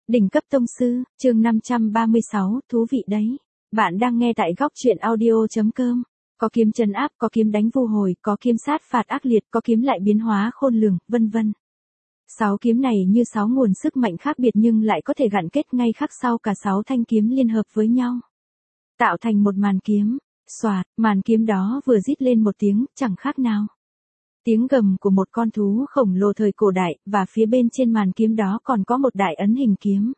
Đỉnh cấp tông sư, chương 536, thú vị đấy. Bạn đang nghe tại góc truyện audio.com. Có kiếm trấn áp, có kiếm đánh vu hồi, có kiếm sát phạt ác liệt, có kiếm lại biến hóa khôn lường, vân vân. 6 kiếm này như 6 nguồn sức mạnh khác biệt nhưng lại có thể gặn kết ngay khắc sau cả 6 thanh kiếm liên hợp với nhau, tạo thành một màn kiếm. Xoạt, màn kiếm đó vừa rít lên một tiếng, chẳng khác nào tiếng gầm của một con thú khổng lồ thời cổ đại, và phía bên trên màn kiếm đó còn có một đại ấn hình kiếm.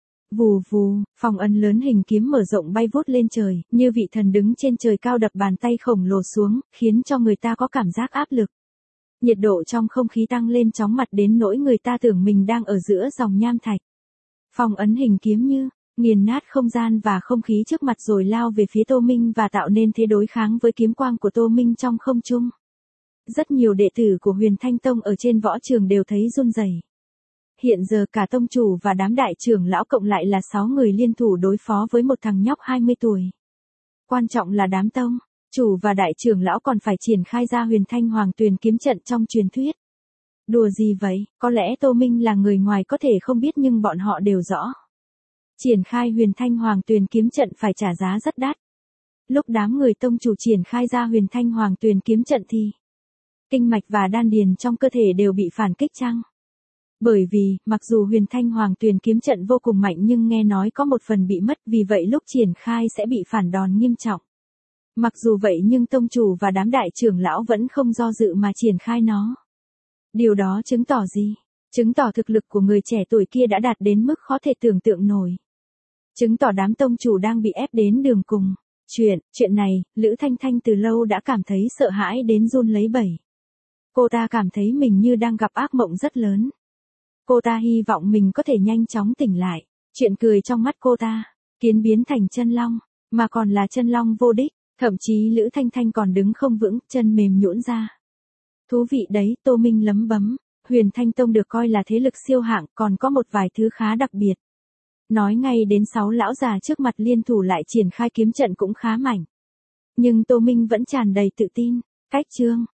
Vù vù, phong ấn lớn hình kiếm mở rộng bay vút lên trời, như vị thần đứng trên trời cao đập bàn tay khổng lồ xuống, khiến cho người ta có cảm giác áp lực. Nhiệt độ trong không khí tăng lên chóng mặt đến nỗi người ta tưởng mình đang ở giữa dòng nham thạch. Phong ấn hình kiếm như nghiền nát không gian và không khí trước mặt rồi lao về phía Tô Minh và tạo nên thế đối kháng với kiếm quang của Tô Minh trong không trung. Rất nhiều đệ tử của Huyền Thanh Tông ở trên võ trường đều thấy run rẩy. Hiện giờ cả tông chủ và đám đại trưởng lão cộng lại là 6 người liên thủ đối phó với một thằng nhóc 20 tuổi. Quan trọng là đám tông chủ và đại trưởng lão còn phải triển khai ra Huyền Thanh Hoàng Tuyền kiếm trận trong truyền thuyết. Đùa gì vậy, có lẽ Tô Minh là người ngoài có thể không biết nhưng bọn họ đều rõ. Triển khai Huyền Thanh Hoàng Tuyền kiếm trận phải trả giá rất đắt. Lúc đám người tông chủ triển khai ra Huyền Thanh Hoàng Tuyền kiếm trận thì kinh mạch và đan điền trong cơ thể đều bị phản kích chăng? Bởi vì, mặc dù Huyền Thanh Hoàng Tuyền kiếm trận vô cùng mạnh nhưng nghe nói có một phần bị mất, vì vậy lúc triển khai sẽ bị phản đòn nghiêm trọng. Mặc dù vậy nhưng tông chủ và đám đại trưởng lão vẫn không do dự mà triển khai nó. Điều đó chứng tỏ gì? Chứng tỏ thực lực của người trẻ tuổi kia đã đạt đến mức khó thể tưởng tượng nổi. Chứng tỏ đám tông chủ đang bị ép đến đường cùng. Chuyện này, Lữ Thanh Thanh từ lâu đã cảm thấy sợ hãi đến run lấy bẩy. Cô ta cảm thấy mình như đang gặp ác mộng rất lớn. Cô ta hy vọng mình có thể nhanh chóng tỉnh lại. Chuyện cười trong mắt cô ta, kiến biến thành chân long, mà còn là chân long vô đích, thậm chí Lữ Thanh Thanh còn đứng không vững, chân mềm nhũn ra. Thú vị đấy, Tô Minh lấm bấm, Huyền Thanh Tông được coi là thế lực siêu hạng, còn có một vài thứ khá đặc biệt. Nói ngay đến 6 lão già trước mặt liên thủ lại triển khai kiếm trận cũng khá mạnh. Nhưng Tô Minh vẫn tràn đầy tự tin. Cách chương